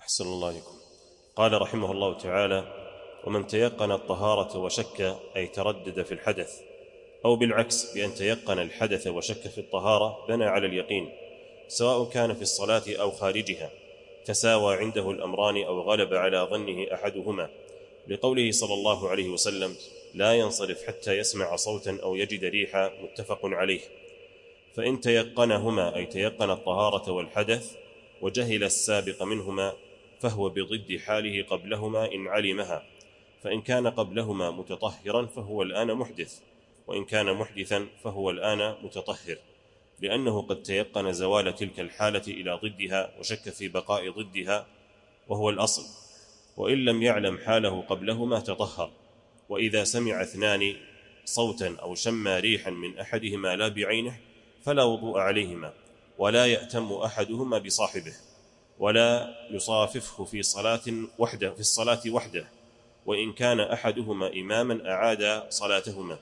أحسن الله عليكم. قال رحمه الله تعالى: ومن تيقن الطهارة وشك أي تردد في الحدث، أو بالعكس بأن تيقن الحدث وشك في الطهارة بنى على اليقين، سواء كان في الصلاة أو خارجها، تساوى عنده الأمران أو غلب على ظنه أحدهما، لقوله صلى الله عليه وسلم: لا ينصرف حتى يسمع صوتا أو يجد ريحا، متفق عليه. فإن تيقنهما أي تيقن الطهارة والحدث وجهل السابق منهما، فهو بضد حاله قبلهما إن علمها، فإن كان قبلهما متطهرا فهو الآن محدث، وإن كان محدثا فهو الآن متطهر، لأنه قد تيقن زوال تلك الحالة إلى ضدها وشك في بقاء ضدها وهو الأصل، وإن لم يعلم حاله قبلهما تطهر. وإذا سمع اثنان صوتا أو شم ريحا من أحدهما لا بعينه فلا وضوء عليهما، ولا يأتم أحدهما بصاحبه، ولا يصاففه في الصلاة وحده، وإن كان أحدهما إماما أعاد صلاتهما.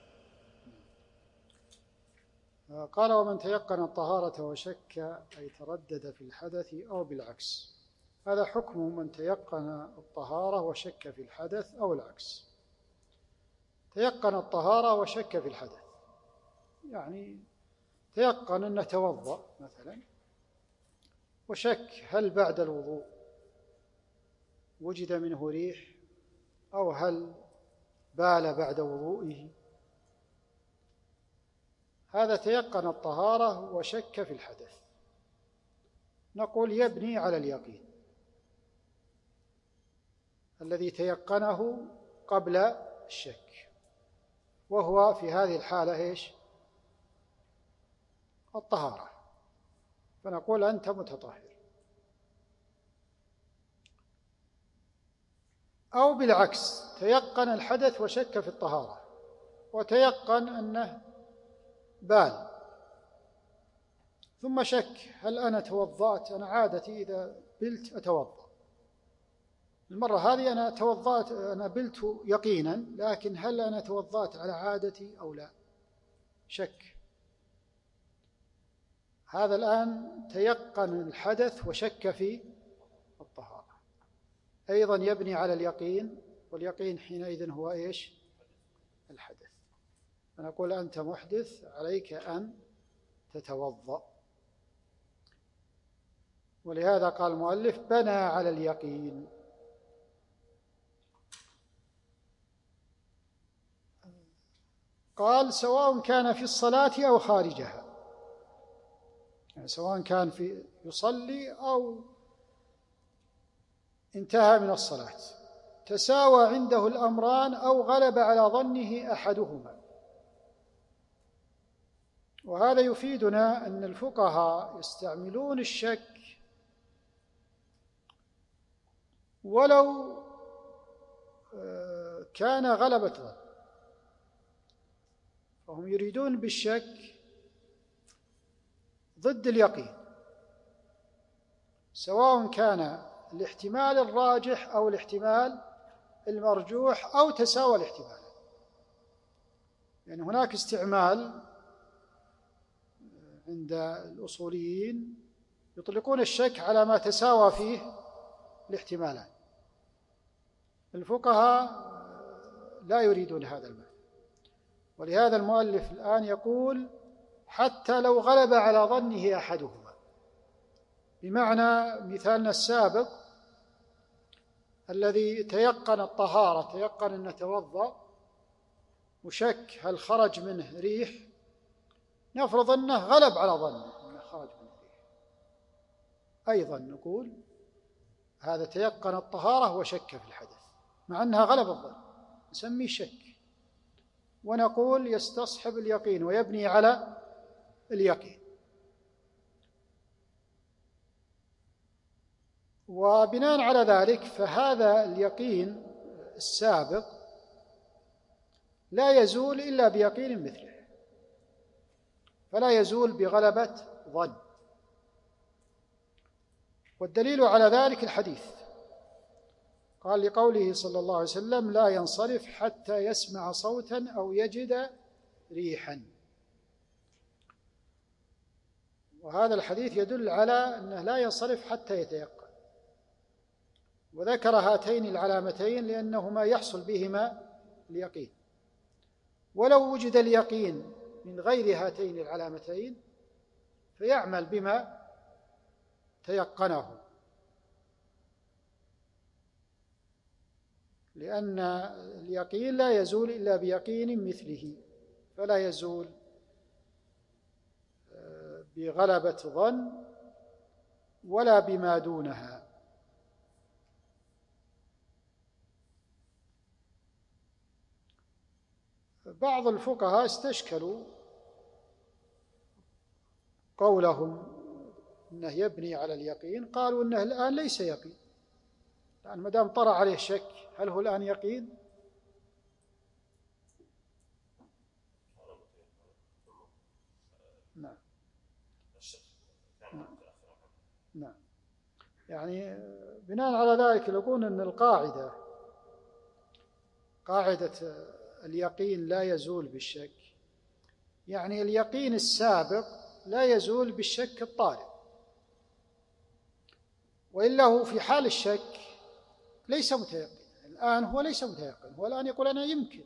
قال: ومن تيقن الطهارة وشك أي تردد في الحدث أو بالعكس. هذا حكم من تيقن الطهارة وشك في الحدث أو العكس. تيقن الطهارة وشك في الحدث، يعني تيقن أنه توضأ مثلا وشك هل بعد الوضوء وجد منه ريح أو هل بال بعد وضوئه، هذا تيقن الطهارة وشك في الحدث. نقول يبني على اليقين الذي تيقنه قبل الشك، وهو في هذه الحالة إيش؟ الطهارة، فنقول أنت متطهر. أو بالعكس تيقن الحدث وشك في الطهارة، وتيقن أنه بال، ثم شك هل أنا توضأت؟ أنا عادتي إذا بلت أتوضأ، المرة هذه أنا توضأت، أنا بلت يقينا، لكن هل أنا توضأت على عادتي أو لا؟ شك. هذا الآن تيقن الحدث وشك في الطهارة، أيضا يبني على اليقين، واليقين حينئذ هو إيش؟ الحدث. فنقول أنت محدث، عليك أن تتوضأ. ولهذا قال المؤلف: بنى على اليقين. قال: سواء كان في الصلاة أو خارجها، يعني سواء كان يصلي أو انتهى من الصلاة، تساوى عنده الأمران أو غلب على ظنه أحدهما. وهذا يفيدنا أن الفقهاء يستعملون الشك ولو كان غلبة ظن، فهم يريدون بالشك ضد اليقين، سواء كان الاحتمال الراجح أو الاحتمال المرجوح أو تساوى الاحتمال. يعني هناك استعمال عند الأصوليين يطلقون الشك على ما تساوى فيه الاحتمالان، الفقهاء لا يريدون هذا المعنى. ولهذا المؤلف الآن يقول: حتى لو غلب على ظنه أحدهما، بمعنى مثالنا السابق الذي تيقن الطهارة، تيقن أن توضأ وشك هل خرج منه ريح، نفرض أنه غلب على ظنه أنه خرج منه ريح، أيضا نقول هذا تيقن الطهارة وشك في الحدث، مع أنها غلب الظن، نسميه شك، ونقول يستصحب اليقين ويبني على اليقين. وبناء على ذلك فهذا اليقين السابق لا يزول إلا بيقين مثله، فلا يزول بغلبة ظن. والدليل على ذلك الحديث، قال لقوله صلى الله عليه وسلم: لا ينصرف حتى يسمع صوتا أو يجد ريحا. وهذا الحديث يدل على أنه لا ينصرف حتى يتيقن، وذكر هاتين العلامتين لأنهما يحصل بهما اليقين، ولو وجد اليقين من غير هاتين العلامتين فيعمل بما تيقنه، لأن اليقين لا يزول إلا بيقين مثله، فلا يزول بغلبة ظن ولا بما دونها. بعض الفقهاء استشكلوا قولهم إنه يبني على اليقين، قالوا إنه الآن ليس يقين، لأن ما دام طرأ عليه شك هل هو الآن يقين؟ نعم. نعم. يعني بناء على ذلك يقولون أن القاعدة، قاعدة اليقين لا يزول بالشك، يعني اليقين السابق لا يزول بالشك الطارئ، وإلا هو في حال الشك ليس متيقن. الآن هو ليس متيقن، هو الآن يقول أنا يمكن،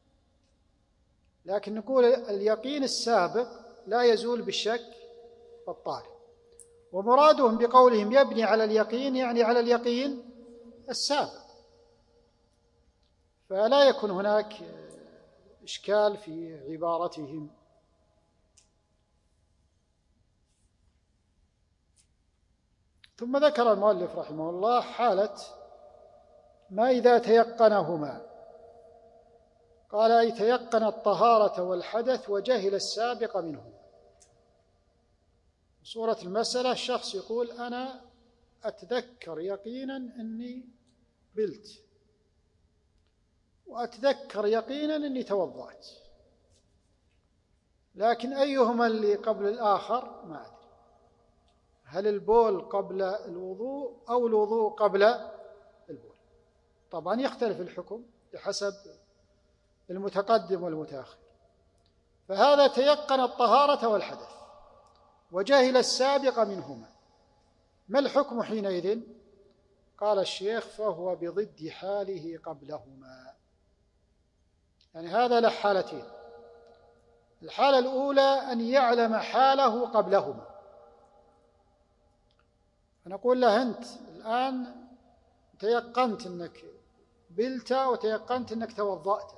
لكن نقول اليقين السابق لا يزول بالشك الطارئ. ومرادهم بقولهم يبني على اليقين يعني على اليقين السابق، فلا يكون هناك إشكال في عبارتهم. ثم ذكر المؤلف رحمه الله حالة ما إذا تيقنهما، قال أي تيقن الطهارة والحدث وجهل السابق منهما. صورة المسألة الشخص يقول أنا أتذكر يقينا أني بلت، وأتذكر يقينا أني توضأت، لكن أيهما اللي قبل الآخر ما أدري، هل البول قبل الوضوء أو الوضوء قبل البول؟ طبعا يختلف الحكم بحسب المتقدم والمتأخر. فهذا تيقن الطهارة والحدث وجهل السابق منهما، ما الحكم حينئذ؟ قال الشيخ فهو بضد حاله قبلهما. يعني هذا له حالتين، الحالة الأولى أن يعلم حاله قبلهما، فنقول له أنت الآن تيقنت أنك بلت وتيقنت أنك توضأت،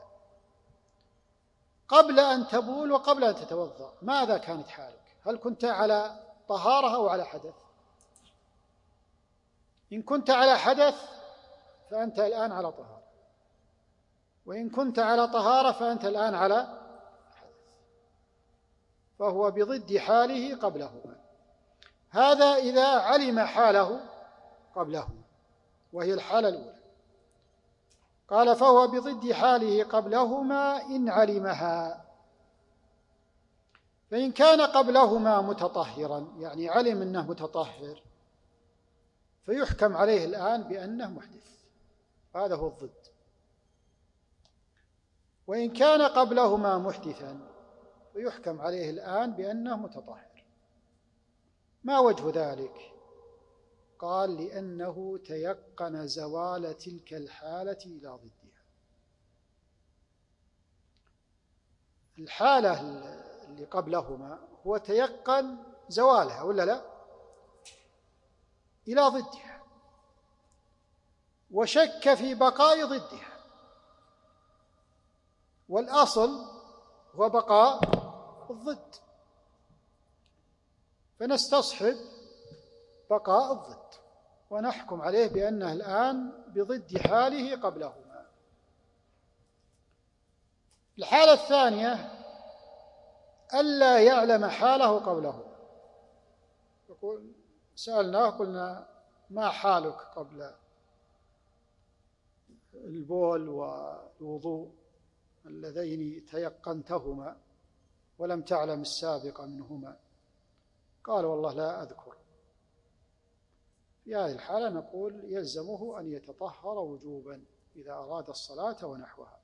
قبل أن تبول وقبل أن تتوضأ ماذا كانت حالك؟ هل كنت على طهارة أو على حدث؟ إن كنت على حدث فأنت الآن على طهارة، وإن كنت على طهارة فأنت الآن على حدث، فهو بضد حاله قبلهما. هذا إذا علم حاله قبلهما، وهي الحالة الأولى. قال فهو بضد حاله قبلهما إن علمها، فإن كان قبلهما متطهرا يعني علم أنه متطهر فيحكم عليه الآن بأنه محدث، هذا هو الضد. وإن كان قبلهما محدثا فيحكم عليه الآن بأنه متطهر. ما وجه ذلك؟ قال لأنه تيقن زوال تلك الحالة إلى ضدها. الحالة اللي قبلهما هو تيقن زوالها ولا لا؟ إلى ضدها، وشك في بقاء ضدها، والأصل هو بقاء الضد، فنستصحب بقاء الضد ونحكم عليه بأنه الآن بضد حاله قبلهما. الحالة الثانية ألا يعلم حاله قبله، يقول سألناه قلنا ما حالك قبل البول والوضوء اللذين تيقنتهما ولم تعلم السابق منهما؟ قال والله لا أذكر. في هذه الحالة نقول يلزمه أن يتطهر وجوبا إذا أراد الصلاة ونحوها،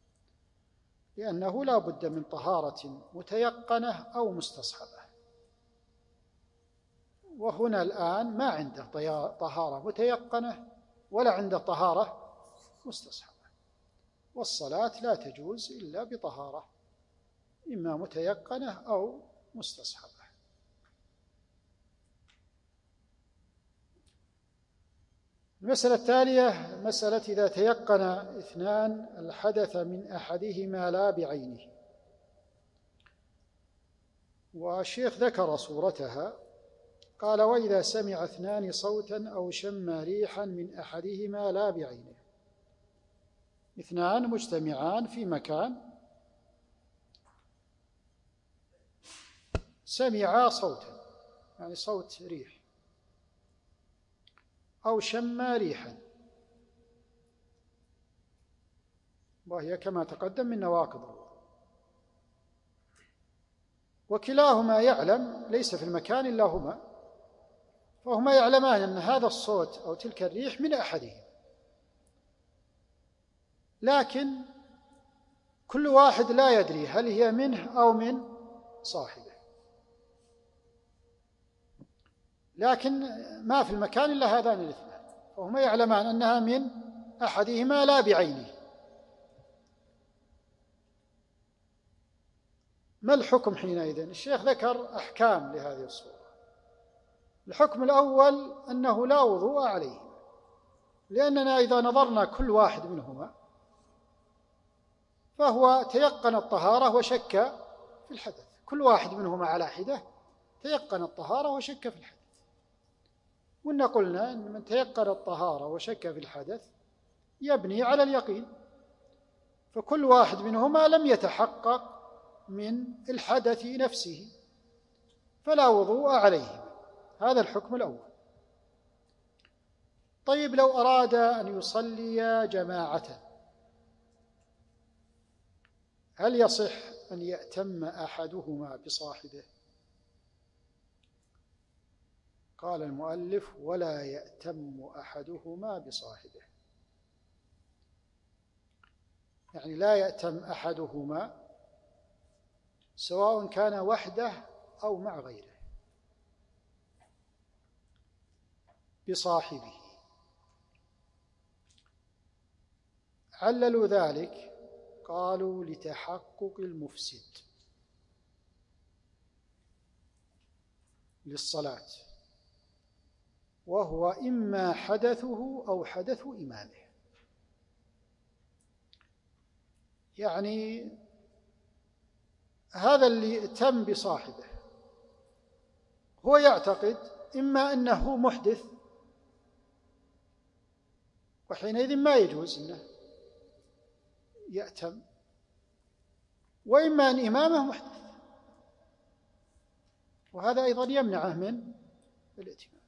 لأنه لا بد من طهارة متيقنة أو مستصحبة، وهنا الآن ما عنده طهارة متيقنة ولا عنده طهارة مستصحبة. والصلاة لا تجوز إلا بطهارة إما متيقنة أو مستصحبة. المسألة التالية مسألة إذا تيقن اثنان الحدث من أحدهما لا بعينه. والشيخ ذكر صورتها، قال: وإذا سمع اثنان صوتا أو شم ريحا من أحدهما لا بعينه. اثنان مجتمعان في مكان، سمعا صوتا يعني صوت ريح، أو شم ريحا، وهي كما تقدم من نواقض الوضوء، وكلاهما يعلم ليس في المكان إلا هما، فهما يعلمان أن هذا الصوت أو تلك الريح من أحدهما، لكن كل واحد لا يدري هل هي منه أو من صاحبه، لكن ما في المكان إلا هذان الاثنان، فهما يعلمان أنها من أحدهما لا بعينه. ما الحكم حينئذ؟ الشيخ ذكر أحكام لهذه الصورة. الحكم الأول أنه لا وضوء عليه، لأننا إذا نظرنا كل واحد منهما فهو تيقن الطهارة وشك في الحدث، كل واحد منهما على حدة تيقن الطهارة وشك في الحدث. وإن قلنا أن من تيقن الطهارة وشك في الحدث يبني على اليقين، فكل واحد منهما لم يتحقق من الحدث نفسه فلا وضوء عليهما. هذا الحكم الأول. طيب، لو أراد أن يصلي جماعة هل يصح أن يأتم أحدهما بصاحبه؟ قال المؤلف: ولا يأتم أحدهما بصاحبه، يعني لا يأتم أحدهما سواء كان وحده أو مع غيره بصاحبه. عللوا ذلك، قالوا: لتحقق المفسد للصلاة، وهو إما حدثه أو حدث إمامه. يعني هذا اللي تم بصاحبه هو يعتقد إما أنه محدث، وحينئذ ما يجوز أنه يأتم، وإما أن إمامه محدث، وهذا أيضا يمنعه من الائتمام.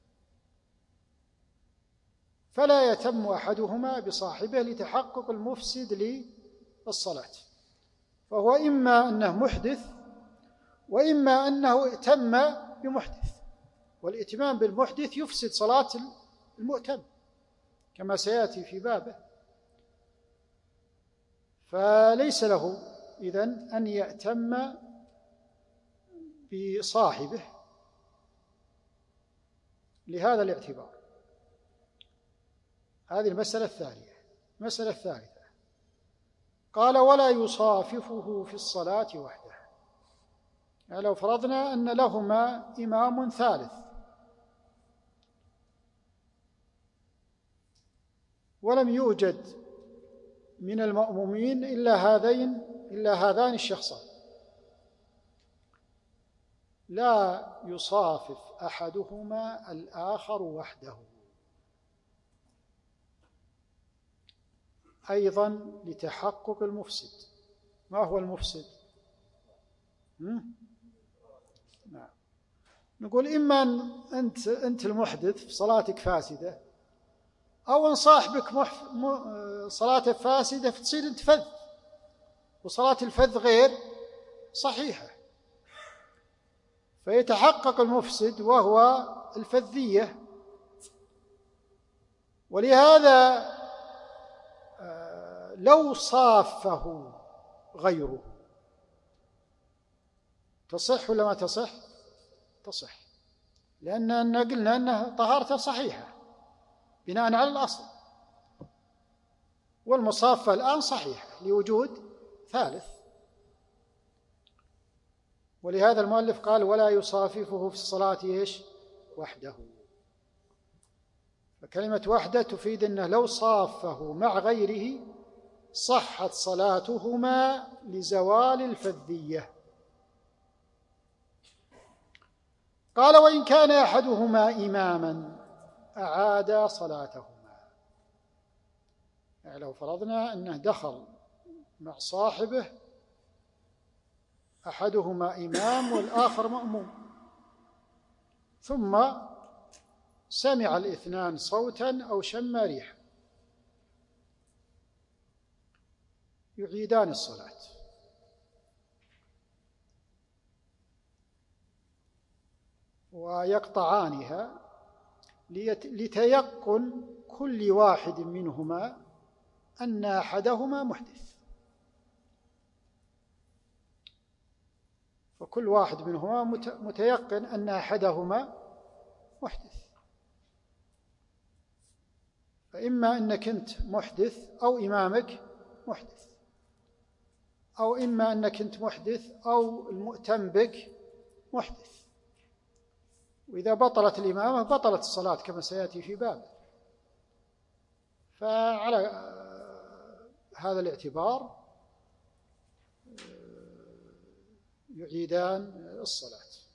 فلا يتم أحدهما بصاحبه لتحقق المفسد للصلاة، فهو إما أنه محدث وإما أنه ائتم بمحدث، والائتمام بالمحدث يفسد صلاة المؤتم كما سيأتي في بابه. فليس له إذن أن يأتم بصاحبه لهذا الاعتبار. هذه المسألة الثانية. المسألة الثالثة، قال: ولا يصاففه في الصلاة وحده. يعني لو فرضنا أن لهما إمام ثالث ولم يوجد من المأمومين إلا هذان الشخصان، لا يصافف أحدهما الآخر وحده، أيضا لتحقق المفسد. ما هو المفسد؟ نعم، نقول إما أنت المحدث في صلاتك فاسدة، أو إن صاحبك صلاته فاسدة فتصير أنت فذ، وصلاة الفذ غير صحيحة، فيتحقق المفسد وهو الفذية. ولهذا لو صافه غيره تصح ولا ما تصح؟ تصح، لأننا قلنا أنها طهارته صحيحة بناء على الأصل. والمصافة الآن صحيحة لوجود ثالث، ولهذا المؤلف قال ولا يصاففه في الصلاة إيش؟ وحده. فكلمة وحده تفيد أنه لو صافه مع غيره صحت صلاتهما لزوال الفذية. قال وإن كان أحدهما إماما أعاد صلاتهما. يعني لو فرضنا أنه دخل مع صاحبه أحدهما إمام والآخر مأموم، ثم سمع الاثنان صوتا أو شم ريحا، يعيدان الصلاة. ويقطعانها لتيقن كل واحد منهما أن أحدهما محدث، فكل واحد منهما متيقن أن أحدهما محدث. فإما أنك أنت محدث أو إمامك محدث، أو إما أنك أنت محدث أو المؤتم بك محدث. وإذا بطلت الإمامة بطلت الصلاة كما سيأتي في باب. فعلى هذا الاعتبار يعيدان الصلاة.